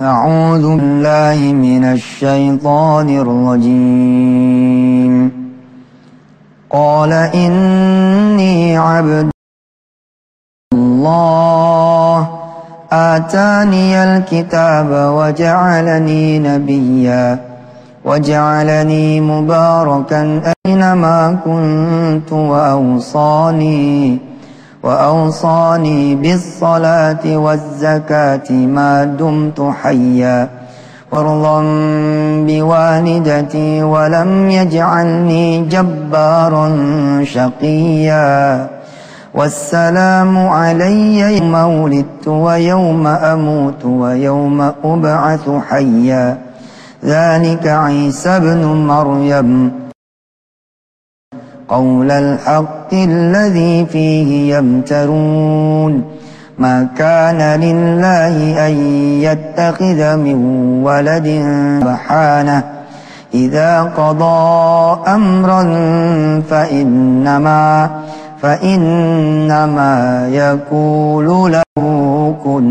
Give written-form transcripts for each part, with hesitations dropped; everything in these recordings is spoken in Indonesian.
أعوذ بالله من الشيطان الرجيم قال إني عبد الله آتاني الكتاب وجعلني نبيا وجعلني مباركا أينما كنت وأوصاني بالصلاة والزكاة ما دمت حيا وبرا بوالدتي ولم يجعلني جبارا شقيا والسلام علي يوم ولدت ويوم أموت ويوم أبعث حيا ذلك عيسى بن مريم قول الحق الذي فيه يمترون ما كان لله أن يتخذ من ولد سبحانه إذا قضى أمرا فإنما يقول له كن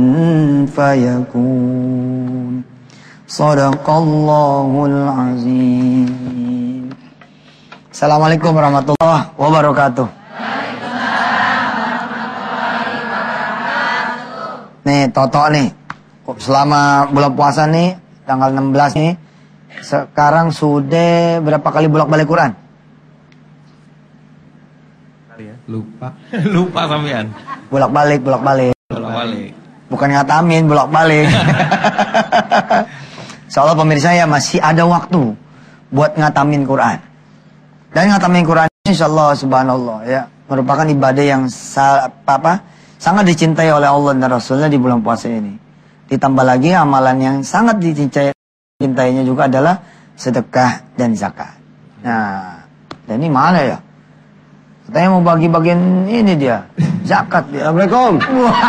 فيكون صدق الله العظيم. Assalamualaikum warahmatullahi wabarakatuh. Nih Toto nih, selama bulan puasa nih tanggal 16 nih, sekarang sudah berapa kali bolak-balik Quran? Lupa sampean. Bolak-balik. Bukan ngatamin, bolak-balik. Insyaallah pemirsa ya masih ada waktu buat ngatamin Quran. Dan ngatamin Quran insyaallah subhanallah ya merupakan ibadah yang sangat dicintai oleh Allah dan Rasulnya di bulan puasa ini. Ditambah lagi amalan yang sangat dicintainya juga adalah sedekah dan zakat. Nah, dan ini mana ya? Katanya mau bagi-bagian ini dia, zakat dia. Assalamualaikum.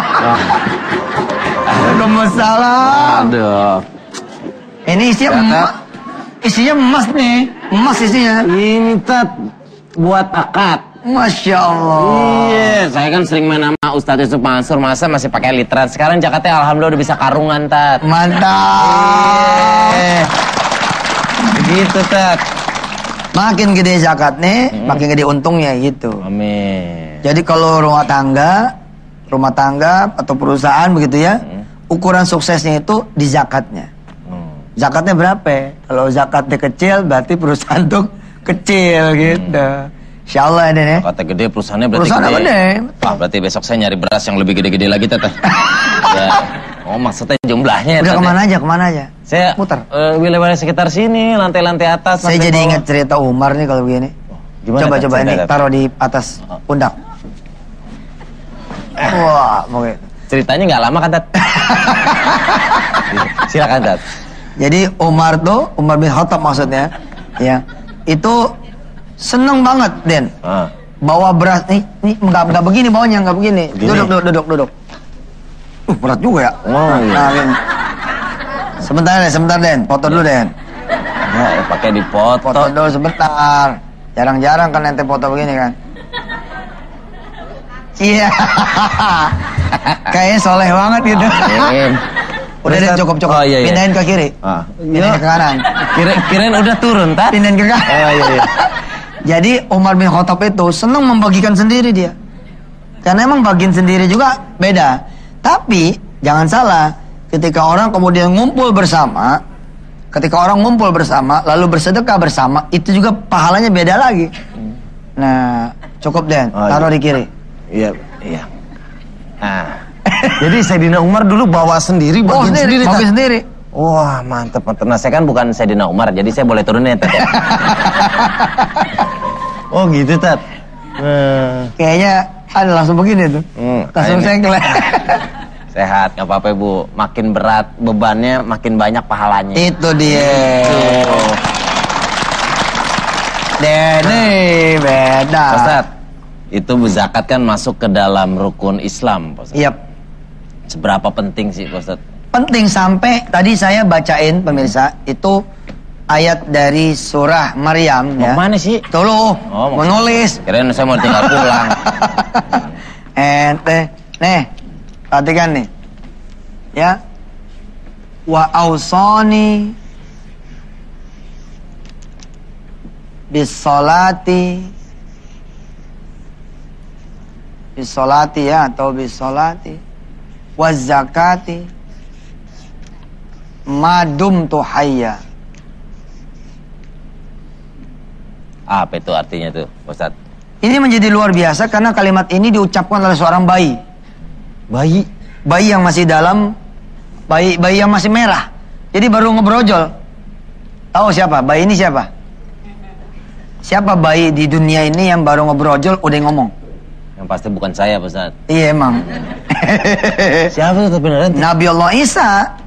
Waalaikumsalam. Aduh. Ini isinya emas nih, emas isinya. Ini Tat buat akad. Masya Allah. Iya, saya kan sering main sama Ustadz Yusuf Mansur, masa masih pakai literan. Sekarang zakatnya alhamdulillah udah bisa karungan, Tat. Mantap. Begitu, Tat. Makin gede zakatnya, makin gede untungnya gitu. Amin. Jadi kalau rumah tangga atau perusahaan begitu ya, ukuran suksesnya itu di zakatnya. Zakatnya berapa? Kalau zakatnya kecil berarti perusahaan tuh kecil gitu. Insyaallah ini nih. Zakatnya gede, perusahaannya berarti perusahaan gede. Wah, berarti besok saya nyari beras yang lebih gede-gede lagi, Teh. Ya. Oh, maksudnya jumlahnya. Udah kemana aja? Saya muter. Wilayah sekitar sini, lantai-lantai atas. Saya jadi ingat cerita Umar nih kalau begini. Gimana? Coba ini taruh di atas pundak. Wah, mungkin. Ceritanya nggak lama kan, Tat? Silakan, Tat. Jadi Umar bin Khattab maksudnya, ya itu seneng banget Den, bawa beras nih nggak begini bawanya, nggak begini. Duduk. Berat juga ya. Oh, iya. Nah, sebentar Den, foto dulu Den. Ya, pakai dipoto. Foto dulu sebentar. Jarang-jarang kan ente foto begini kan. Iya. Kayaknya soleh banget gitu. Udah deh cukup. Oh, iya. Pindahin ke kiri. Pindahin ke kanan. Kirain udah turun, Tat. Pindahin ke kanan. Oh, iya. Jadi Umar bin Khattab itu senang membagikan sendiri dia. Karena emang bagian sendiri juga beda. Tapi jangan salah, ketika orang kemudian ngumpul bersama lalu bersedekah bersama, itu juga pahalanya beda lagi. Nah, cukup Den, taruh di kiri. Iya. Nah. Jadi Sayyidina Umar dulu bawa sendiri, bagian sendiri. Wah, mantep. Nah, saya kan bukan Sayyidina Umar, jadi saya boleh turunin, Tat. Oh, gitu, Tat. Kayaknya ada langsung begini tuh. Langsung sengkel. Sehat, nggak apa-apa, Bu. Makin berat bebannya, makin banyak pahalanya. Itu dia. Dene beda. Ustaz, itu zakat kan masuk ke dalam rukun Islam, Ustaz. Iya. Seberapa penting sih, Ustaz? Penting sampai tadi saya bacain pemirsa itu ayat dari surah Maryam. Mau ya. mana sih? Tuh lo, mau nulis. Kirain saya mau tinggal pulang. Nih, perhatikan nih. Ya. wa ausani bisolati ya atau bisolati waz zakati madum tuhayya. Apa itu artinya tuh, Ustaz? Ini menjadi luar biasa karena kalimat ini diucapkan oleh seorang bayi. Bayi yang masih dalam, bayi yang masih merah. Jadi baru ngebrojol. Tahu siapa? Bayi ini siapa? Siapa bayi di dunia ini yang baru ngebrojol udah ngomong? Yang pasti bukan saya, Ustaz. Iya emang. Siapa itu beneran? Nabi Allah Isa.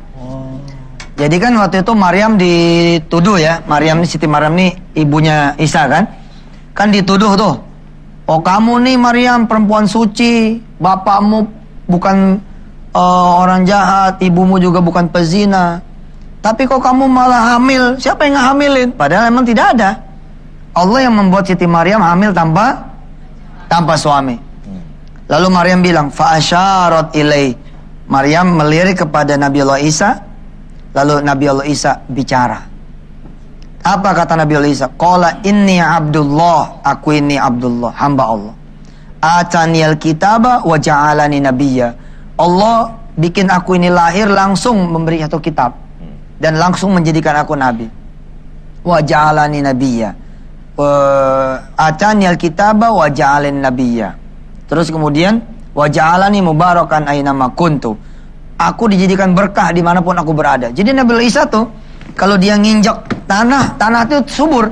Jadi kan waktu itu Maryam dituduh ya. Maryam ini, Siti Maryam ini ibunya Isa kan. Kan dituduh tuh. Oh kamu nih Maryam perempuan suci. Bapakmu bukan orang jahat. Ibumu juga bukan pezina. Tapi kok kamu malah hamil? Siapa yang ngehamilin? Padahal emang tidak ada. Allah yang membuat Siti Maryam hamil tanpa suami. Lalu Maryam bilang, fa'asyarat ilai. Maryam melirik kepada Nabi Allah Isa. Lalu Nabi Allah Isa bicara. Apa kata Nabi Allah Isa? Qala inni abdullah. Aku ini Abdullah, hamba Allah. Ataniyal kitaba wa ja'alani nabiyya. Allah bikin aku ini lahir langsung memberi satu kitab. Dan langsung menjadikan aku nabi. Wa ja'alani nabiyya. Ataniyal kitaba wa ja'alani nabiyya. Terus kemudian wa ja'alani mubarakan aynama kuntu. Aku dijadikan berkah dimanapun aku berada. Jadi Nabi Isa tuh kalau dia nginjak tanah itu subur.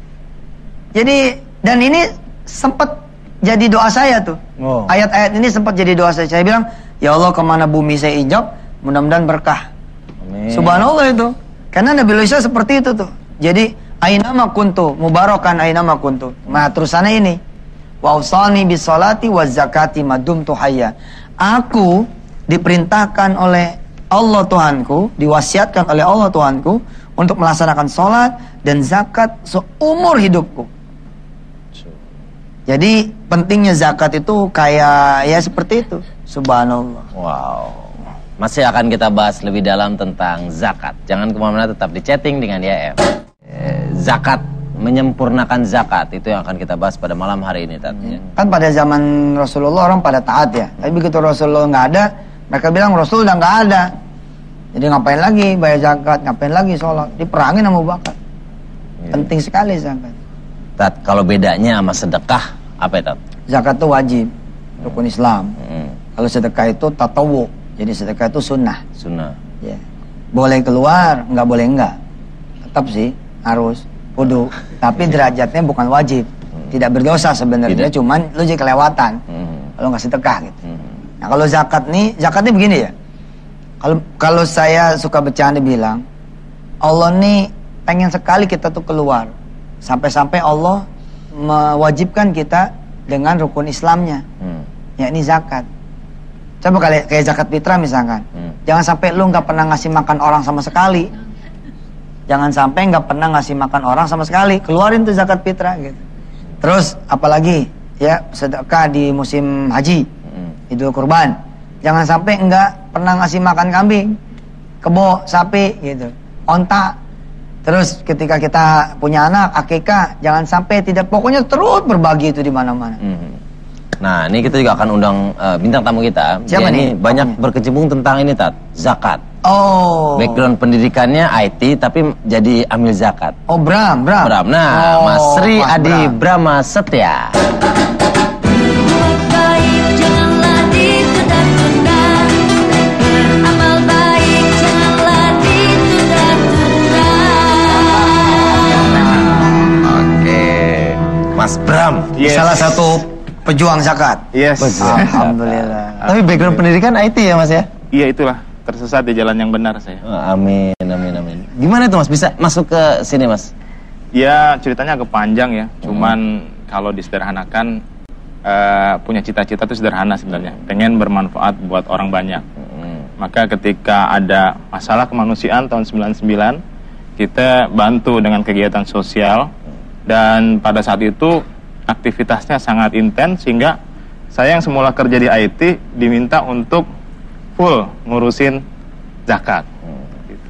Jadi dan ini sempat jadi doa saya tuh. Ayat-ayat ini sempat jadi doa saya. Saya bilang, ya Allah kemana bumi saya injak, mudah-mudahan berkah. Amin. Subhanallah itu. Karena Nabi Isa seperti itu tuh. Jadi aynama kuntu, mubarakan aynama kuntu. Nah terusannya ini. Wa usani bis salati waz zakati madumtu hayya. Aku diperintahkan oleh Allah Tuhanku, diwasiatkan oleh Allah Tuhanku untuk melaksanakan sholat dan zakat seumur hidupku. Jadi pentingnya zakat itu kayak ya seperti itu. Subhanallah. Wow. Masih akan kita bahas lebih dalam tentang zakat. Jangan kemana-mana, tetap di chatting dengan YM. Zakat, menyempurnakan zakat, itu yang akan kita bahas pada malam hari ini. Kan pada zaman Rasulullah orang pada taat ya. Tapi begitu Rasulullah nggak ada, mereka bilang Rasul udah nggak ada. Jadi ngapain lagi bayar zakat, ngapain lagi sholat? Diperangin sama Abu Bakar. Penting sekali zakat. Tat, kalau bedanya sama sedekah, apa itu? Zakat itu wajib, rukun Islam. Kalau sedekah itu tatawu, jadi sedekah itu sunnah. Sunnah. Ya. Boleh keluar, nggak boleh enggak. Tetap sih harus wudu. Tapi derajatnya bukan wajib. Tidak berdosa sebenarnya, cuman lu jadi kelewatan. Kalau nggak sedekah gitu. Nah kalau zakatnya begini ya. Kalau saya suka bercanda bilang, Allah nih pengen sekali kita tuh keluar. Sampai-sampai Allah mewajibkan kita dengan rukun Islamnya, yakni zakat. Coba kayak zakat fitrah misalkan. Jangan sampai lu nggak pernah ngasih makan orang sama sekali. Jangan sampai nggak pernah ngasih makan orang sama sekali. Keluarin tuh zakat fitrah gitu. Terus apalagi ya sedekah di musim haji, Idul Kurban. Jangan sampai nggak pernah ngasih makan kambing, kebo, sapi gitu, onta. Terus ketika kita punya anak, akikah, jangan sampai tidak, pokoknya terus berbagi itu di mana-mana. Nah, ini kita juga akan undang bintang tamu kita. Siapa nih? Ini banyak berkecimpung tentang ini, Tat, zakat. Oh. Background pendidikannya IT, tapi jadi amil zakat. Oh, Bram. Nah, Mas Sri Adi Brahma Setya. Mas Bram, salah satu pejuang zakat. Yes. Alhamdulillah. Tapi background pendidikan IT ya Mas ya? Iya itulah, tersesat di jalan yang benar saya. Amin. Gimana itu Mas, bisa masuk ke sini Mas? Ya ceritanya agak panjang ya, cuman kalau disederhanakan punya cita-cita itu sederhana sebenarnya. Pengen bermanfaat buat orang banyak. Maka ketika ada masalah kemanusiaan tahun 99, kita bantu dengan kegiatan sosial. Dan pada saat itu aktivitasnya sangat intens sehingga saya yang semula kerja di IT diminta untuk full ngurusin zakat.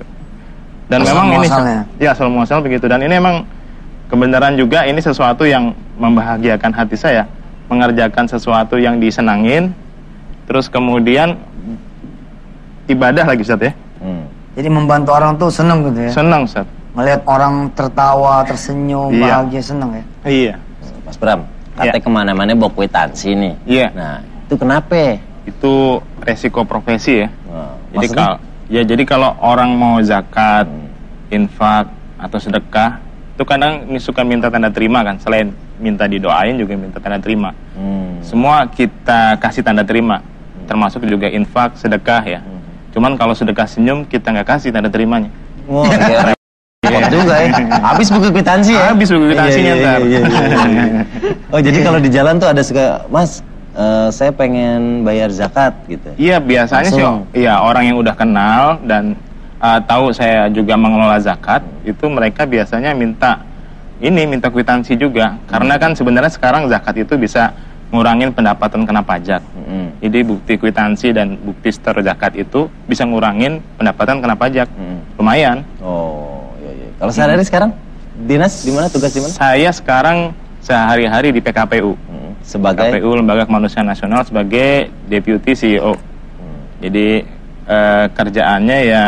Dan Asal memang ini muasalnya. ya asal muasal begitu, dan ini memang kebenaran juga, ini sesuatu yang membahagiakan hati saya, mengerjakan sesuatu yang disenangin, terus kemudian ibadah lagi Ustaz ya. Jadi membantu orang tuh seneng gitu ya. Senang Ustaz. Melihat orang tertawa, tersenyum, Iya. bahagia, seneng ya. Iya. Mas Bram, katanya kemana-mana bawa kwitansi nih. Iya. Nah, itu kenapa? Itu resiko profesi ya. Nah, Jadi maksudnya? jadi kalau orang mau zakat, infak atau sedekah, itu kadang ini suka minta tanda terima kan. Selain minta didoain juga minta tanda terima. Semua kita kasih tanda terima, termasuk juga infak, sedekah ya. Cuman kalau sedekah senyum kita nggak kasih tanda terimanya. Wah, repot juga ya. Habis buku kwitansi ya? Habis buku kwitansinya ntar. Iya. Oh, jadi kalau di jalan tuh ada suka, Mas, saya pengen bayar zakat gitu. Iya, biasanya Langsung. sih iya, orang yang udah kenal dan tahu saya juga mengelola zakat, itu mereka biasanya minta kwitansi juga. Karena kan sebenarnya sekarang zakat itu bisa ngurangin pendapatan kena pajak. Jadi bukti kwitansi dan bukti setor zakat itu bisa ngurangin pendapatan kena pajak. Lumayan. Oh, iya. Kalau sehari-hari sekarang dinas di mana, tugas di mana? Saya sekarang sehari-hari di PKPU. Sebagai PKPU Lembaga Kemanusiaan Nasional sebagai Deputy CEO. Jadi kerjaannya ya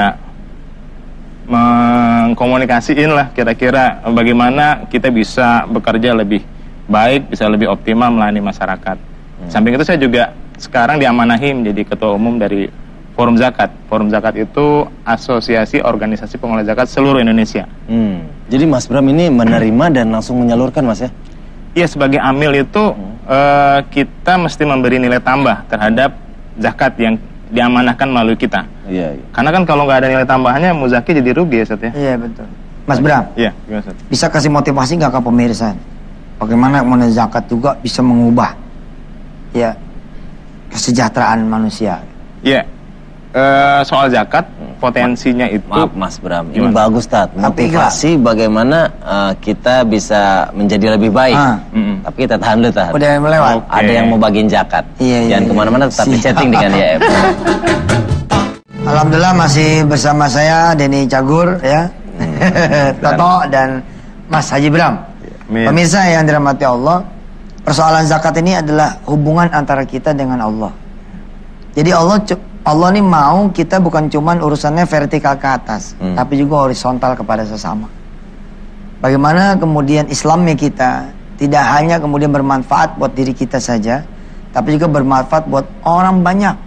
mengkomunikasiin lah kira-kira bagaimana kita bisa bekerja lebih baik, bisa lebih optimal melayani masyarakat. Samping itu saya juga sekarang diamanahi menjadi ketua umum dari Forum Zakat. Forum Zakat itu asosiasi organisasi pengelola zakat seluruh Indonesia. Jadi Mas Bram ini menerima dan langsung menyalurkan, Mas ya? Iya, sebagai amil itu kita mesti memberi nilai tambah terhadap zakat yang diamanahkan melalui kita. Iya. Karena kan kalau nggak ada nilai tambahannya, muzaki jadi rugi ya, Ustaz ya? Iya betul. Mas Bram, Iya, gimana Ustaz? bisa kasih motivasi nggak ke pemirsa? Bagaimana mengenai zakat juga bisa mengubah ya kesejahteraan manusia. Iya, soal zakat potensinya itu. Maaf Mas Bram, ini Gimana? bagus Tat. Tapi Motivasi bagaimana kita bisa menjadi lebih baik. Tapi kita tahan dulu Tat. Udah melewat. Oke. Ada yang mau bagiin zakat. Iya. Jangan kemana-mana, tetap di Siap. chatting dengan YM. Alhamdulillah masih bersama saya Denny Cagur ya, Toto dan Mas Haji Bram. Amin. Pemirsa yang dirahmati Allah, persoalan zakat ini adalah hubungan antara kita dengan Allah. Jadi Allah ini mau kita bukan cuman urusannya vertikal ke atas, tapi juga horizontal kepada sesama. Bagaimana kemudian Islamnya kita tidak hanya kemudian bermanfaat buat diri kita saja, tapi juga bermanfaat buat orang banyak.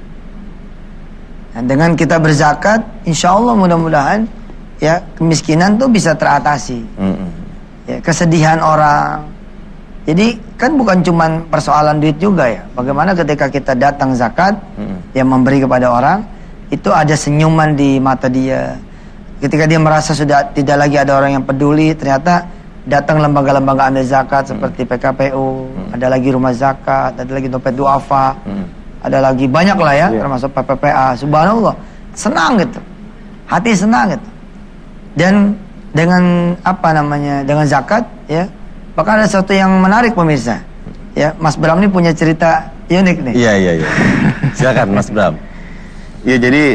Nah, dengan kita berzakat, insya Allah mudah-mudahan ya kemiskinan tuh bisa teratasi. Ya, kesedihan orang. Jadi kan bukan cuman persoalan duit juga ya. Bagaimana ketika kita datang zakat, yang memberi kepada orang, itu ada senyuman di mata dia. Ketika dia merasa sudah tidak lagi ada orang yang peduli, ternyata datang lembaga-lembaga amil zakat seperti PKPU, ada lagi rumah zakat, ada lagi dompet duafa, ada lagi banyak lah ya, termasuk PPPA. Subhanallah, senang gitu, hati senang gitu. Dan dengan dengan zakat ya, bahkan ada sesuatu yang menarik pemirsa ya. Mas Bram ini punya cerita unik nih. Iya. Silakan Mas Bram. Ya, jadi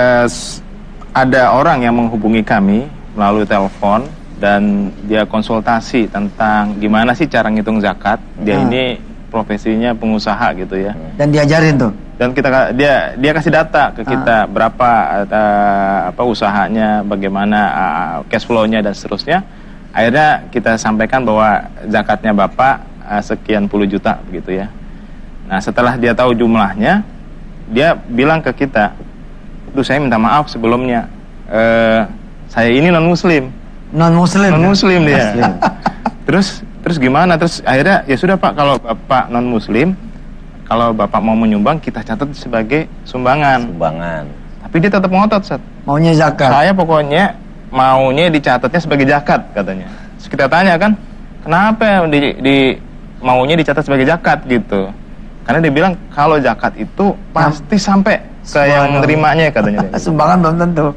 ada orang yang menghubungi kami melalui telepon dan dia konsultasi tentang gimana sih cara ngitung zakat. Dia ini profesinya pengusaha gitu ya. Dan diajarin tuh. Dan dia kasih data ke kita berapa usahanya, bagaimana cash flow-nya dan seterusnya. Akhirnya kita sampaikan bahwa zakatnya Bapak sekian puluh juta begitu ya. Nah, setelah dia tahu jumlahnya, dia bilang ke kita, "Duh, saya minta maaf sebelumnya. Saya ini non-muslim." Non-muslim dia. Terus gimana? Terus akhirnya ya sudah Pak, kalau Bapak non-muslim, kalau Bapak mau menyumbang, kita catat sebagai sumbangan. Tapi dia tetap ngotot, Ustaz. Maunya zakat. Saya pokoknya maunya dicatatnya sebagai zakat katanya. Terus kita tanya kan, kenapa di maunya dicatat sebagai zakat gitu? Karena dia bilang kalau zakat itu pasti sampai ke yang menerimanya katanya. Sumbangan belum tentu.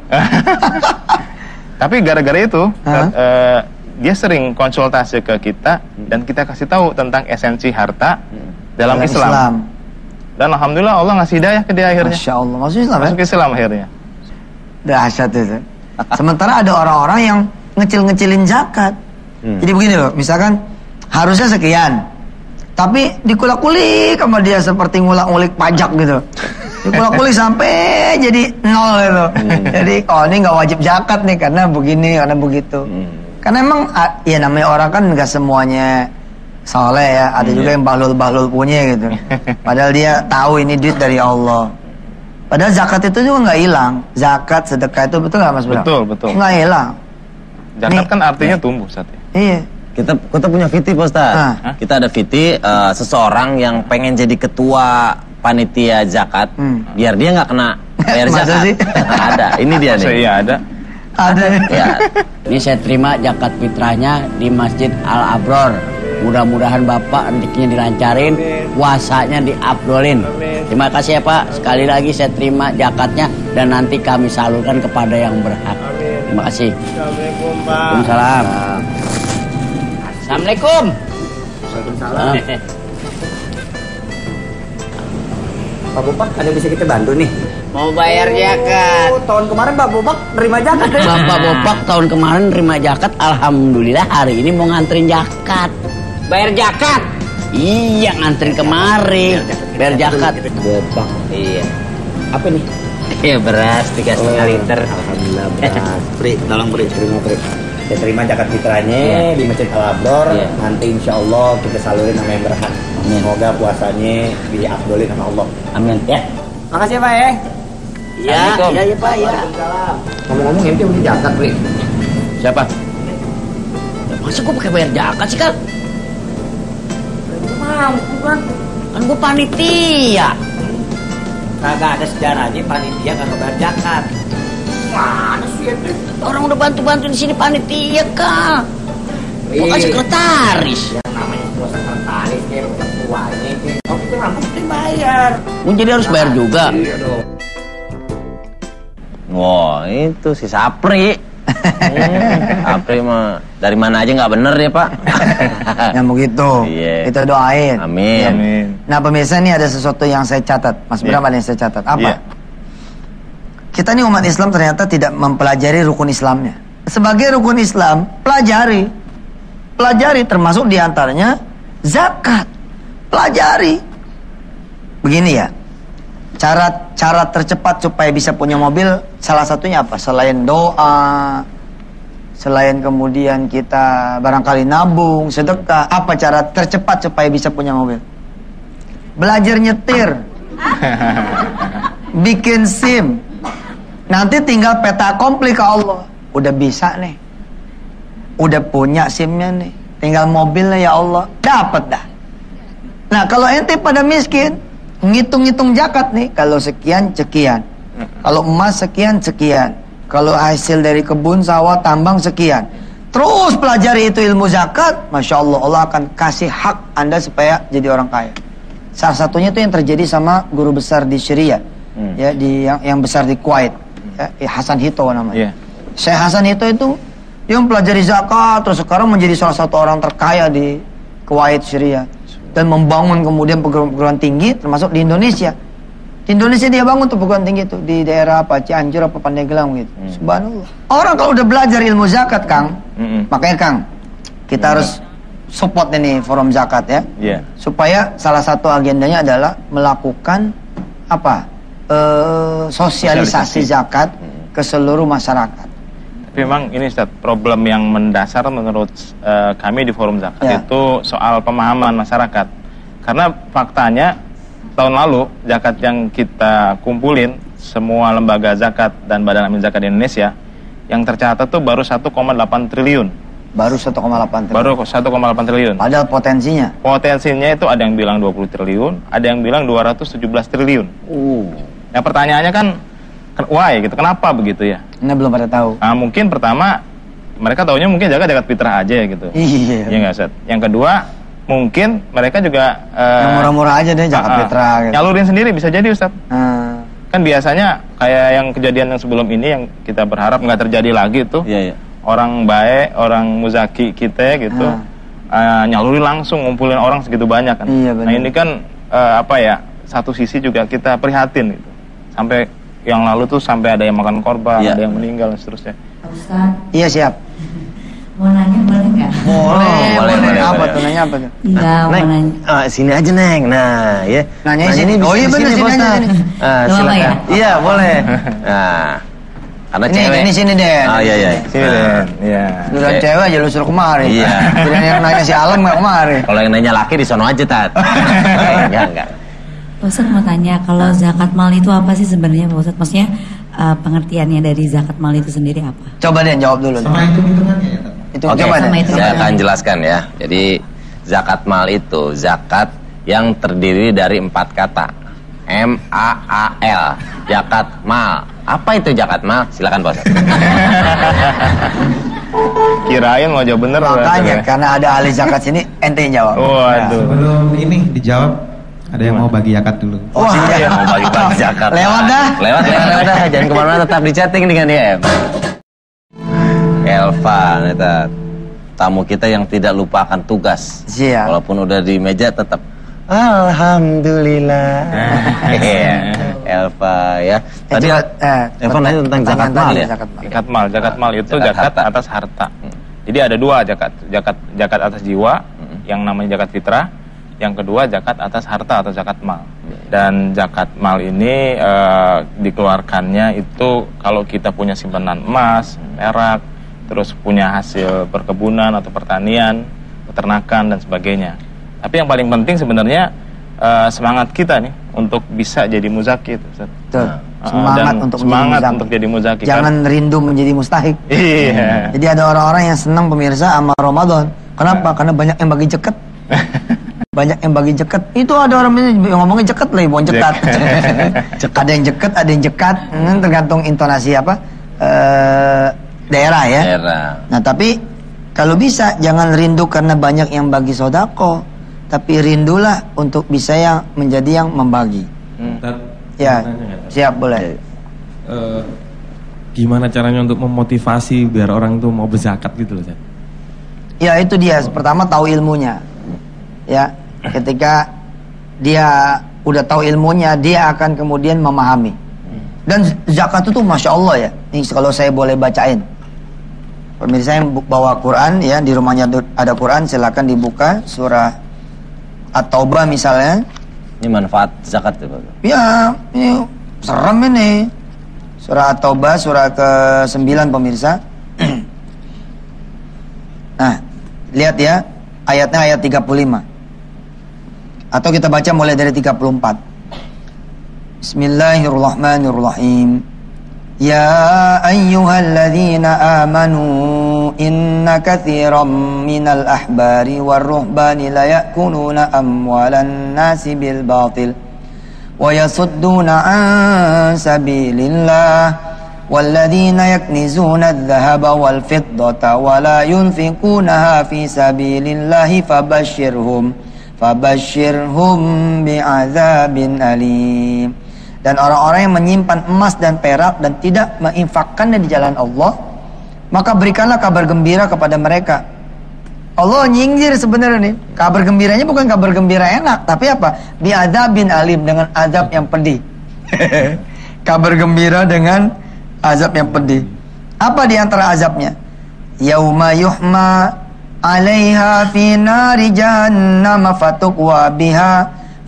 Tapi gara-gara itu dia sering konsultasi ke kita dan kita kasih tahu tentang esensi harta dalam Islam. Dan alhamdulillah Allah ngasih hidayah ke dia akhirnya. Masya Allah, masuk Islam Masuk Islam akhirnya. Dahsyat itu. Sementara ada orang-orang yang ngecil-ngecilin zakat. Jadi begini loh, misalkan harusnya sekian, tapi dikulak-kulik sama dia seperti ngulak-ngulik pajak gitu. Dikulak-kulik sampai jadi 0 gitu. Jadi ini nggak wajib zakat nih karena begini, karena begitu. Karena emang ya namanya orang kan nggak semuanya soleh ya, ada juga yang bahlul-bahlul punya gitu. Padahal dia tahu ini duit dari Allah. Padahal zakat itu juga nggak hilang. Zakat, sedekah itu betul nggak Mas Bro? Betul. Nggak hilang. Zakat kan artinya tumbuh Ustaz. Iya. Kita punya VT Pak Ustaz. Kita ada VT seseorang yang pengen jadi ketua panitia zakat, biar dia nggak kena bayar Masa zakat. sih? Ada, ini dia nih. Iya ada. Ada. Ya. Ini saya terima zakat fitrahnya di Masjid Al Abror. Mudah-mudahan Bapak rezekinya dilancarin, puasanya diabdolin. Terima kasih ya Pak. Sekali lagi saya terima zakatnya dan nanti kami salurkan kepada yang berhak. Terima kasih. Assalamualaikum Pak. Waalaikumsalam. Assalamualaikum. Waalaikumsalam. Pak Bopak, ada bisa kita bantu nih? Mau bayar zakat. Tahun kemarin Pak Bopak nerima zakat. Bapak Bopak tahun kemarin terima zakat. Alhamdulillah hari ini mau nganterin zakat. Bayar zakat? Iya nganterin kemarin. Bayar zakat. Bopak. Iya. Apa nih? Iya beras 3,5 liter. Alhamdulillah beras. Pri, tolong Pri, terima Pri. Saya terima zakat fitrahnya di Masjid Al Abror. Nanti insya Allah kita salurin sama yang berhak. Semoga puasanya diabdolin sama Allah. Amin. Ya. Makasih ya Pak ya. Iya, iya Pak ya. Ngomong-ngomong ente udah zakat Pri. Siapa? Masa gue pakai bayar zakat sih kan? Mampu kan? Kan gue panitia. Kagak ada sejarahnya panitia kagak bayar zakat. Mana sih ente? Orang udah bantu-bantu di sini panitia kak. Gue kan sekretaris. Yang namanya puasa tertarik kayak tuanya kayak. Oh kita mampu kita bayar. Gue jadi harus bayar juga. Iya dong. Wah, itu si Sapri. Sapri mah dari mana aja nggak bener ya Pak. Yang begitu. Iya. Kita doain. Amin. Amin. Nah pemirsa ini ada sesuatu yang saya catat. Mas Bram ada yang saya catat. Apa? Iya. Kita ini umat Islam ternyata tidak mempelajari rukun Islamnya. Sebagai rukun Islam, pelajari. Pelajari termasuk diantaranya zakat. Pelajari. Begini ya. Cara tercepat supaya bisa punya mobil salah satunya apa? Selain doa, selain kemudian kita barangkali nabung, sedekah, apa cara tercepat supaya bisa punya mobil? Belajar nyetir. Bikin SIM. Nanti tinggal peta komplit ke Allah. Udah bisa nih. Udah punya SIM-nya nih. Tinggal mobilnya ya Allah. Dapat dah. Nah kalau ente pada miskin, ngitung-ngitung zakat nih, kalau sekian sekian, kalau emas sekian sekian, kalau hasil dari kebun sawah tambang sekian, terus pelajari itu ilmu zakat, masya Allah Allah akan kasih hak anda supaya jadi orang kaya. Salah satunya itu yang terjadi sama guru besar di Syria, ya di yang besar di Kuwait, ya, Hasan Hito namanya. Syekh Hasan Hito itu dia mempelajari zakat, terus sekarang menjadi salah satu orang terkaya di Kuwait Syria. Dan membangun kemudian perguruan tinggi termasuk di Indonesia. Di Indonesia dia bangun tuh perguruan tinggi itu di daerah apa Cianjur apa Pandeglang gitu. Subhanallah. Orang kalau udah belajar ilmu zakat Kang, makanya Kang kita harus support ini forum zakat ya. Supaya salah satu agendanya adalah melakukan apa? Sosialisasi zakat ke seluruh masyarakat. Tapi memang ini Ustaz, problem yang mendasar menurut kami di Forum Zakat itu soal pemahaman masyarakat. Karena faktanya tahun lalu zakat yang kita kumpulin semua lembaga zakat dan badan amin zakat di Indonesia yang tercatat tuh baru 1,8 triliun. Baru 1,8 triliun. Baru 1,8 triliun. Padahal potensinya. Potensinya itu ada yang bilang 20 triliun, ada yang bilang 217 triliun. Nah pertanyaannya kan why gitu, kenapa begitu ya? Ini belum pada tahu. Nah, mungkin pertama mereka taunya mungkin zakat fitrah aja gitu. Iya. Iya nggak Ustaz? Yang kedua mungkin mereka juga yang murah-murah aja deh zakat fitrah gitu. Nyalurin sendiri bisa jadi Ustaz. Kan biasanya kayak yang kejadian yang sebelum ini yang kita berharap nggak terjadi lagi tuh. Orang baik, orang muzaki kita gitu nyalurin langsung ngumpulin orang segitu banyak kan. Iya, benar. Nah ini kan apa ya, satu sisi juga kita prihatin gitu. Sampai yang lalu tuh sampai ada yang makan korban, Iya. ada yang meninggal dan seterusnya. Ustaz, Iya siap. mau nanya boleh nggak? boleh. Apa tuh? Nanya apa tuh? Iya, mau Neng, nanya. sini aja Neng. Nah, ya. Nanya Nanya sini. bisa Oh iya di bener, sini Pak aja, Ustadz. sini. Ah, Gak apa-apa silakan. ya? Iya, boleh. Nah, karena cewek. Sini deh. Oh iya. Sini deh. Iya. Lu dan Oke. cewek aja lu suruh kemari. Iya. Kirain yang nanya si Alam nggak kemari. Kalau yang nanya laki di sono aja, Tat. Enggak. Ustaz mau tanya, kalau zakat mal itu apa sih sebenarnya Pak Ustaz? Maksudnya pengertiannya dari zakat mal itu sendiri apa? Coba deh jawab dulu. Sama hitung-hitungannya ya, Tat? Itu Oke, coba sama deh. itu. saya akan jelaskan ya. Jadi zakat mal itu zakat yang terdiri dari 4 kata. M-A-A-L. Zakat mal. Apa itu zakat mal? Silakan Pak Ustaz. Kirain mau jawab bener. Makanya karena ada ahli zakat sini ente yang jawab. Waduh. Sebelum ini dijawab, ada yang mau bagi zakat dulu. Wah, Iya, mau bagi-bagi zakat. Lewat dah. Lewat dah. Jangan kemana-mana, tetap di chatting dengan dia. Elva, neta, tamu kita yang tidak lupakan tugas. Siap. Walaupun udah di meja tetap Alhamdulillah. Iya, Elva ya. Tadi Elva nanya tentang zakat mal ya. Zakat mal itu Zakat zakat harta. atas harta. Jadi ada dua zakat atas jiwa yang namanya zakat fitrah, yang kedua zakat atas harta atau zakat mal. Dan zakat mal ini dikeluarkannya itu kalau kita punya simpanan emas, perak, terus punya hasil perkebunan atau pertanian, peternakan dan sebagainya. Tapi yang paling penting sebenarnya semangat kita nih untuk bisa jadi muzaki itu, Ustaz. Betul. Semangat Dan untuk semangat menjadi untuk jadi muzaki. Jangan rindu menjadi mustahik. Iya. Jadi ada orang-orang yang senang pemirsa sama Ramadan. Kenapa? Karena banyak yang bagi ceket. Banyak yang bagi ceket. Itu ada orang yang ngomongin ceket lah, bukan cekat. Ada yang ceket, ada yang cekat. Tergantung intonasi apa daerah ya. Daerah. Nah tapi kalau bisa jangan rindu karena banyak yang bagi sodako, tapi rindulah untuk bisa yang menjadi yang membagi. Ya, siap boleh. Gimana caranya untuk memotivasi biar orang tuh mau berzakat gitu loh, Zat? Ya itu dia. Pertama tahu ilmunya. Ya, ketika dia udah tahu ilmunya, dia akan kemudian memahami. Dan zakat itu masya Allah ya. Ini kalau saya boleh bacain. Pemirsa yang bawa Quran ya, di rumahnya ada Quran, silakan dibuka surah At-Taubah misalnya. Ini manfaat zakat ya, Pak. Ya, ini serem ini. Surah At-Taubah surah ke-9 pemirsa. Nah, lihat ya, ayatnya ayat 35. Atau kita baca mulai dari 34. Bismillahirrahmanirrahim. Ya ayyuhalladzina amanu inna katsiran minal ahbari warruhbani la ya'kuluna amwalan nasi bil batil wa yasudduna an sabilillah walladzina yaknizuna adh-dhahaba wal fiddata wa la yunfiqunaha fi sabilillahi fabashshirhum bi'adzabin alim. Dan orang-orang yang menyimpan emas dan perak dan tidak menginfakkannya di jalan Allah, maka berikanlah kabar gembira kepada mereka. Allah nyinggir sebenarnya nih. Kabar gembiranya bukan kabar gembira enak, tapi apa? Bi'adzabin alim, dengan azab yang pedih. Kabar gembira dengan azab yang pedih. Apa di antara azabnya? Yauma yuhma 'alaiha fi nari jahannam fatukwa biha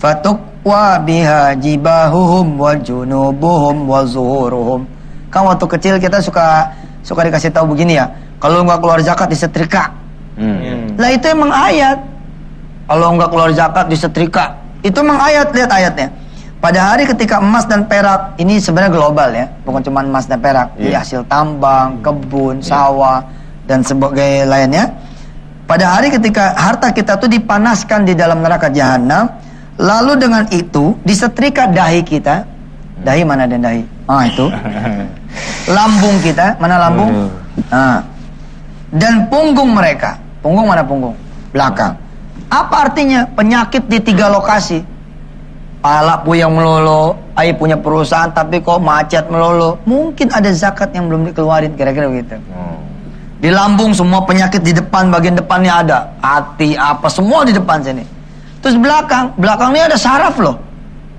jibahuhum wa junubuhum wa zuhuruhum. Kan waktu kecil kita suka dikasih tahu begini ya, kalau nggak keluar zakat disetrika. Lah itu emang ayat. Kalau nggak keluar zakat disetrika. Itu emang ayat, lihat ayatnya. Pada hari ketika emas dan perak, ini sebenarnya global ya, bukan cuma emas dan perak, di hasil tambang, kebun, sawah dan sebagainya lainnya. Pada hari ketika harta kita tuh dipanaskan di dalam neraka jahanam, lalu dengan itu disetrika dahi kita. Dahi mana dan dahi? Ah itu. Lambung kita, mana lambung? Nah. Dan punggung mereka. Punggung mana punggung? Belakang. Apa artinya? Penyakit di 3 lokasi. Pala puyeng melulu, ai punya perusahaan tapi kok macet melulu. Mungkin ada zakat yang belum dikeluarin, kira-kira begitu. Di lambung semua penyakit di depan, bagian depannya ada. Hati apa semua di depan sini. Terus belakang ini ada saraf loh.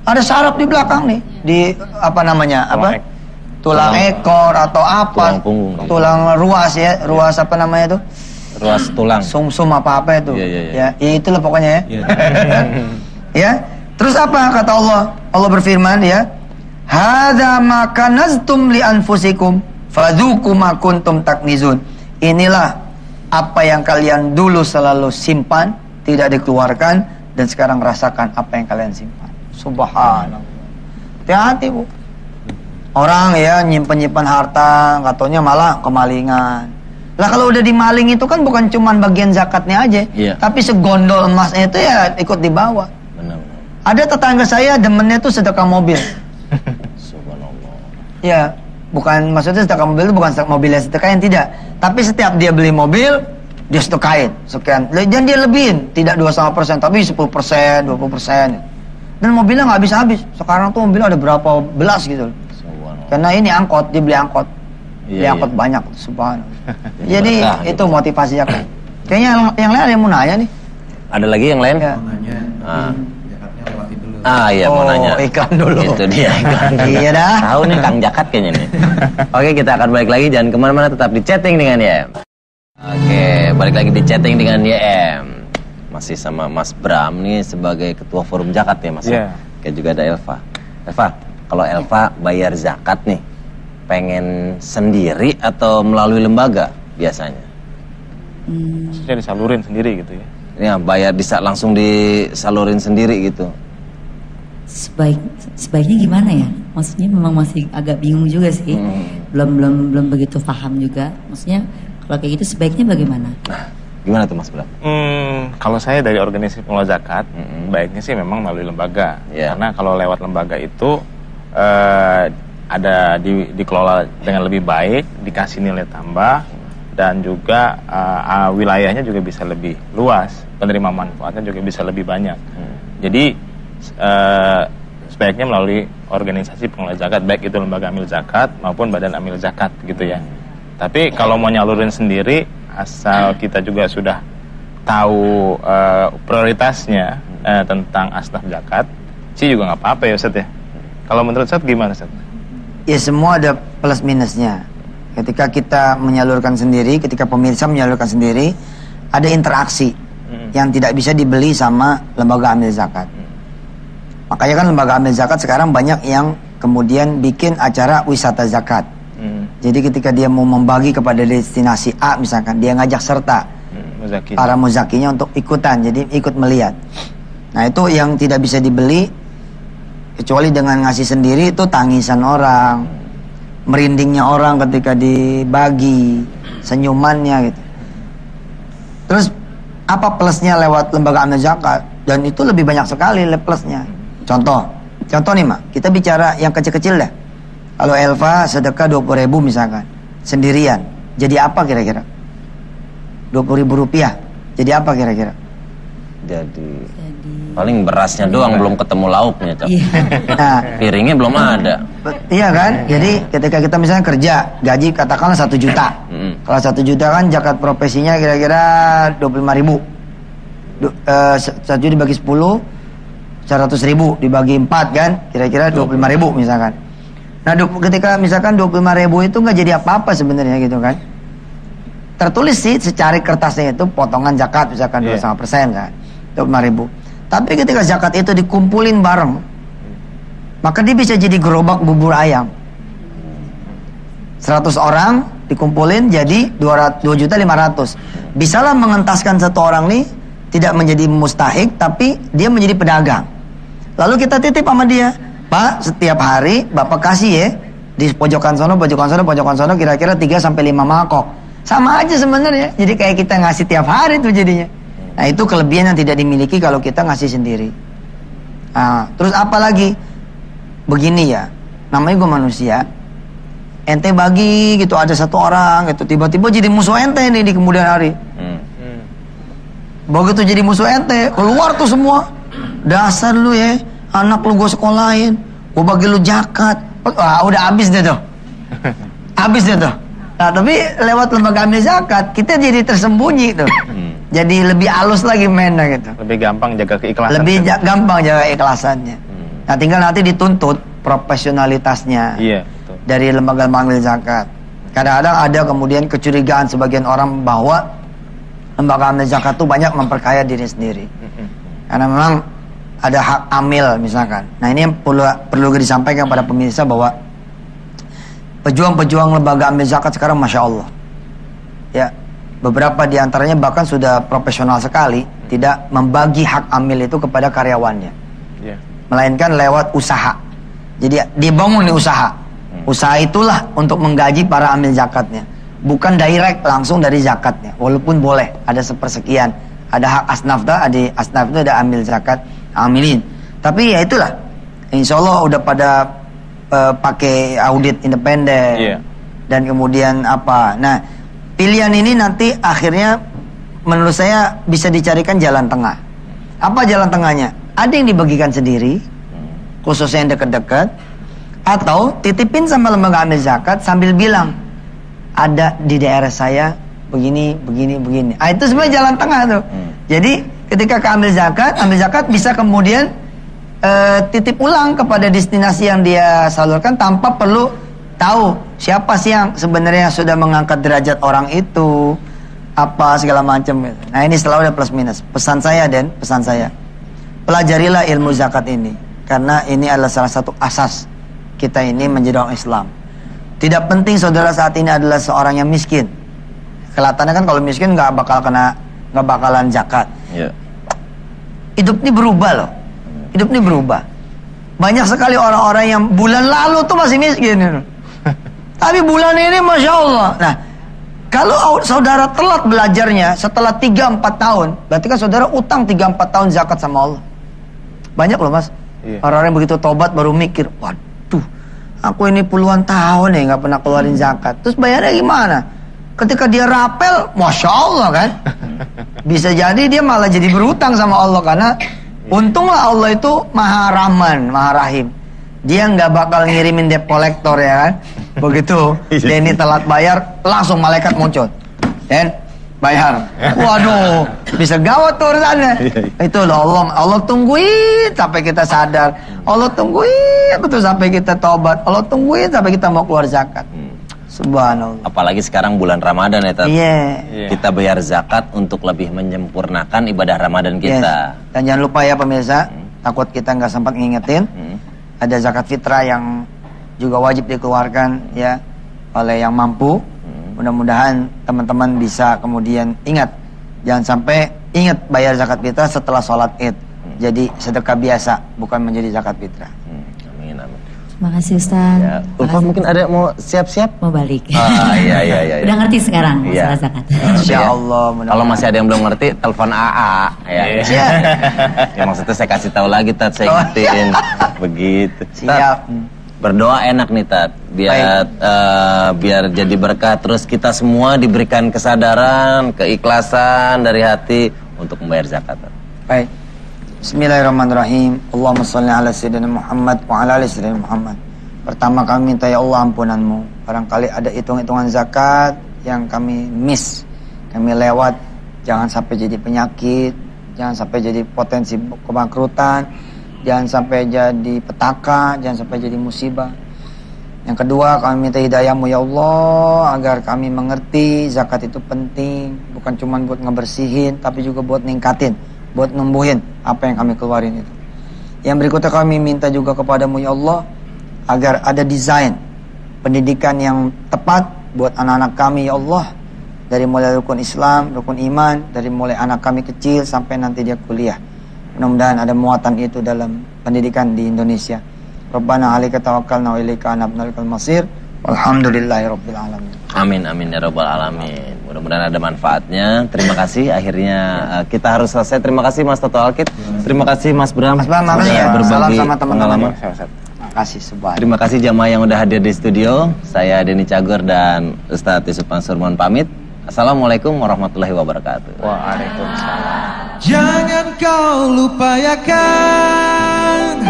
Ada saraf di belakang nih, di apa namanya? Tulang ekor atau apa? Tulang punggung. Tulang ruas ya, ruas apa namanya itu? Ruas tulang. Sumsum apa itu? Iya. Ya, itulah pokoknya ya. Iya. Ya. Terus apa kata Allah? Allah berfirman ya, "Hadza ma kanaztum li anfusikum fadzuqu ma kuntum taknizun." Inilah apa yang kalian dulu selalu simpan, tidak dikeluarkan, dan sekarang rasakan apa yang kalian simpan. Subhanallah. Hati-hati, Bu. Orang ya nyimpen-nyimpen harta, katanya malah kemalingan. Lah kalau udah dimaling itu kan bukan cuman bagian zakatnya aja, Iya. tapi segondol emasnya itu ya ikut dibawa. Benar. Ada tetangga saya demennya tuh sedekah mobil. Subhanallah. Ya, bukan maksudnya sedekah mobil itu bukan mobil yang sedekahin, tidak. Tapi setiap dia beli mobil, dia sedekahin sekian. Dan dia lebihin, tidak 2,5%, tapi 10%, 20%. Dan mobilnya nggak habis-habis. Sekarang tuh mobil ada berapa belas gitu. Karena ini angkot, dia beli angkot. Beli angkot banyak, subhanallah. Jadi berkah, itu motivasi zakat. Kayaknya yang lain ada yang mau nanya nih. Ada lagi yang lain? Ya. Iya mau nanya. Iklan dulu. Itu dia iklan. Iya dah. Tahu nih Kang Jakat kayaknya nih. Oke, kita akan balik lagi, jangan kemana-mana, tetap di chatting dengan YM. Oke, balik lagi di chatting dengan YM. Masih sama Mas Bram nih sebagai ketua forum zakat ya Mas. Iya. Kayak juga ada Elva. Elva, kalau Elva bayar zakat nih, pengen sendiri atau melalui lembaga biasanya? Maksudnya disalurin sendiri gitu ya. Ya, bayar langsung disalurin sendiri gitu. Sebaiknya gimana ya? Maksudnya memang masih agak bingung juga sih. Belum begitu paham juga. Maksudnya kalau kayak gitu sebaiknya bagaimana? Gimana tuh Mas Bram? Kalau saya dari organisasi pengelola zakat, baiknya sih memang melalui lembaga. Iya. Karena kalau lewat lembaga itu ada dikelola dengan lebih baik, dikasih nilai tambah, dan juga wilayahnya juga bisa lebih luas, penerima manfaatnya juga bisa lebih banyak. Jadi sebaiknya melalui organisasi pengelola zakat, baik itu lembaga amil zakat maupun badan amil zakat gitu ya. Tapi kalau mau nyalurin sendiri, asal kita juga sudah tahu prioritasnya tentang asnaf zakat, sih juga nggak apa-apa ya Ustaz ya. Kalau menurut Ustaz gimana Ustaz? Ya semua ada plus minusnya. Ketika kita menyalurkan sendiri, ketika pemirsa menyalurkan sendiri, ada interaksi yang tidak bisa dibeli sama lembaga amil zakat. Makanya kan lembaga amil zakat sekarang banyak yang kemudian bikin acara wisata zakat. Jadi ketika dia mau membagi kepada destinasi A misalkan, dia ngajak serta para muzakinya untuk ikutan, jadi ikut melihat. Nah itu yang tidak bisa dibeli, kecuali dengan ngasih sendiri, itu tangisan orang, merindingnya orang ketika dibagi, senyumannya gitu. Terus apa plusnya lewat lembaga amil zakat? Dan itu lebih banyak sekali plusnya. Contoh nih Mak, kita bicara yang kecil-kecil dah. Kalau Elva sedekah 20.000 misalkan, sendirian, jadi apa kira-kira? 20.000 rupiah, jadi apa kira-kira? Jadi paling berasnya doang, belum ketemu lauknya, Cok. Iya. Nah, Piringnya belum ada. iya kan? Jadi ketika kita misalnya kerja, gaji katakanlah 1 juta. Kalau 1 juta kan zakat profesinya kira-kira 25.000. 1 juta dibagi 10, 100.000 dibagi 4 kan? Kira-kira 25.000 misalkan. Nah, ketika misalkan 25.000 itu nggak jadi apa-apa sebenarnya gitu kan? Tertulis sih secari kertasnya itu potongan zakat misalkan 2,5% kan, 25.000. Tapi ketika zakat itu dikumpulin bareng, maka dia bisa jadi gerobak bubur ayam. 100 orang dikumpulin jadi 2.500.000. Bisalah mengentaskan satu orang nih tidak menjadi mustahik, tapi dia menjadi pedagang. Lalu kita titip sama dia, Pak, setiap hari Bapak kasih ya di pojokan sono kira-kira 3-5 mangkok. Sama aja sebenarnya. Jadi kayak kita ngasih tiap hari tuh jadinya. Nah, itu kelebihan yang tidak dimiliki kalau kita ngasih sendiri. Nah, terus apa lagi? Begini ya, namanya gue manusia. Ente bagi gitu, ada satu orang gitu, tiba-tiba jadi musuh ente nih di kemudian hari. Begitu jadi musuh ente, keluar tuh semua. Dasar lu ya, anak lu gue sekolahin, gue bagi lu zakat. Wah, udah habis deh tuh. Habis deh tuh. Nah, tapi lewat lembaga amil zakat, kita jadi tersembunyi tuh. Jadi lebih halus lagi mainnya gitu. Lebih gampang jaga keikhlasan. Lebih gampang jaga keikhlasannya. Nah, tinggal nanti dituntut profesionalitasnya Iya, betul. dari lembaga mengambil zakat. Kadang-kadang ada kemudian kecurigaan sebagian orang bahwa lembaga amil zakat itu banyak memperkaya diri sendiri. Karena memang ada hak amil misalkan. Nah, ini yang perlu disampaikan pada pemirsa bahwa pejuang-pejuang lembaga amil zakat sekarang Masya Allah. Ya, beberapa di antaranya bahkan sudah profesional sekali, tidak membagi hak amil itu kepada karyawannya. Iya. Melainkan lewat usaha. Jadi dibangun nih usaha. Usaha itulah untuk menggaji para amil zakatnya. Bukan direct langsung dari zakatnya. Walaupun boleh ada sepersekian. Ada hak asnaf dah, ada asnaf itu ada amil zakat, amilin. Tapi ya itulah. Insya Allah udah pada pakai audit independen. Iya. Dan kemudian apa? Nah, pilihan ini nanti akhirnya menurut saya bisa dicarikan jalan tengah. Apa jalan tengahnya? Ada yang dibagikan sendiri, khususnya yang dekat-dekat, atau titipin sama lembaga amil zakat sambil bilang, ada di daerah saya begini, begini, begini. Ah, itu sebenarnya jalan tengah tuh. Jadi ketika ke amil zakat bisa kemudian titip ulang kepada destinasi yang dia salurkan tanpa perlu tahu siapa sih yang sebenarnya sudah mengangkat derajat orang itu, apa segala macam. Nah, ini selalu ada plus minus. Pesan saya, pelajarilah ilmu zakat ini, karena ini adalah salah satu asas kita ini menjadi orang Islam. Tidak penting saudara saat ini adalah seorang yang miskin. Kelihatannya kan kalau miskin nggak bakalan zakat. Iya. Hidup ini berubah loh. Hidup ini berubah. Banyak sekali orang-orang yang bulan lalu tuh masih miskin. Tapi bulan ini Masya Allah. Nah, kalau saudara telat belajarnya setelah 3-4 tahun, berarti kan saudara utang 3-4 tahun zakat sama Allah. Banyak loh mas. Iya. Orang-orang yang begitu tobat baru mikir, waduh, aku ini puluhan tahun ya nggak pernah keluarin zakat. Terus bayarnya gimana? Ketika dia rapel, Masya Allah kan. Bisa jadi dia malah jadi berutang sama Allah. Karena untunglah Allah itu Maha Rahman, Maha Rahim. Dia nggak bakal ngirimin debt collector ya kan. Begitu Denny telat bayar, langsung malaikat muncul. Dan bayar. Waduh, bisa gawat tuh urusannya. Itu loh Allah tungguin sampai kita sadar. Allah tungguin betul sampai kita tobat. Allah tungguin sampai kita mau keluar zakat. Subhanallah. Apalagi sekarang bulan Ramadan ya, Tat. Iya. Kita bayar zakat untuk lebih menyempurnakan ibadah Ramadan kita. Yes. Dan jangan lupa ya pemirsa, takut kita nggak sempat ngingetin, ada zakat fitrah yang juga wajib dikeluarkan ya oleh yang mampu. Mudah-mudahan teman-teman bisa kemudian ingat, jangan sampai ingat bayar zakat fitrah setelah sholat Id. Jadi sedekah biasa, bukan menjadi zakat fitrah. Amin, amin. Terima kasih Ustaz. Ya, Ulfa mungkin ada mau siap-siap? Mau balik. Iya. Udah ngerti sekarang Iya. masalah zakat. Insya Allah. Kalau masih ada yang belum ngerti, telepon AA ya. Iya. Ya maksudnya saya kasih tahu lagi, Tat, saya ingetin. Begitu. Siap. Tat, berdoa enak nih, Tat. Biar jadi berkah, terus kita semua diberikan kesadaran, keikhlasan dari hati untuk membayar zakat. Tat. Baik. Bismillahirrahmanirrahim. Allahumma sholli ala sayyidina Muhammad wa ala ali sayyidina Muhammad. Pertama kami minta ya Allah ampunanmu. Barangkali ada hitung-hitungan zakat yang kami miss, kami lewat. Jangan sampai jadi penyakit, jangan sampai jadi potensi kebangkrutan, jangan sampai jadi petaka, jangan sampai jadi musibah. Yang kedua, kami minta hidayahmu ya Allah, agar kami mengerti zakat itu penting, bukan cuma buat ngebersihin, tapi juga buat ningkatin, buat numbuhin apa yang kami keluarin itu. Yang berikutnya kami minta juga kepadamu ya Allah, agar ada desain pendidikan yang tepat buat anak-anak kami ya Allah, dari mulai rukun Islam, rukun iman, dari mulai anak kami kecil sampai nanti dia kuliah. Mudah-mudahan ada muatan itu dalam pendidikan di Indonesia. Rabbana 'alaika tawakkalna wa ilaika anabnal masir. Walhamdulillahirabbil alamin. Amin amin ya rabbal alamin. Mudah-mudahan ada manfaatnya. Terima kasih. Akhirnya kita harus selesai. Terima kasih Mas Toto Alkit. Terima kasih Mas Bram. Mas Bram, makasih ya. Berbagi Salam sama teman-teman. pengalaman. Terima kasih subhanallah. Terima kasih jamaah yang udah hadir di studio. Saya Denny Cagur dan Ustadz Yusuf Mansur mohon pamit. Assalamualaikum warahmatullahi wabarakatuh. Waalaikumsalam. Jangan kau lupakan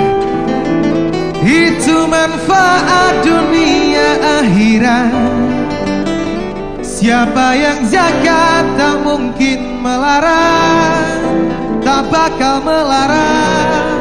itu manfaat dunia akhirat. Siapa yang zakat tak mungkin melarang, tak bakal melarang.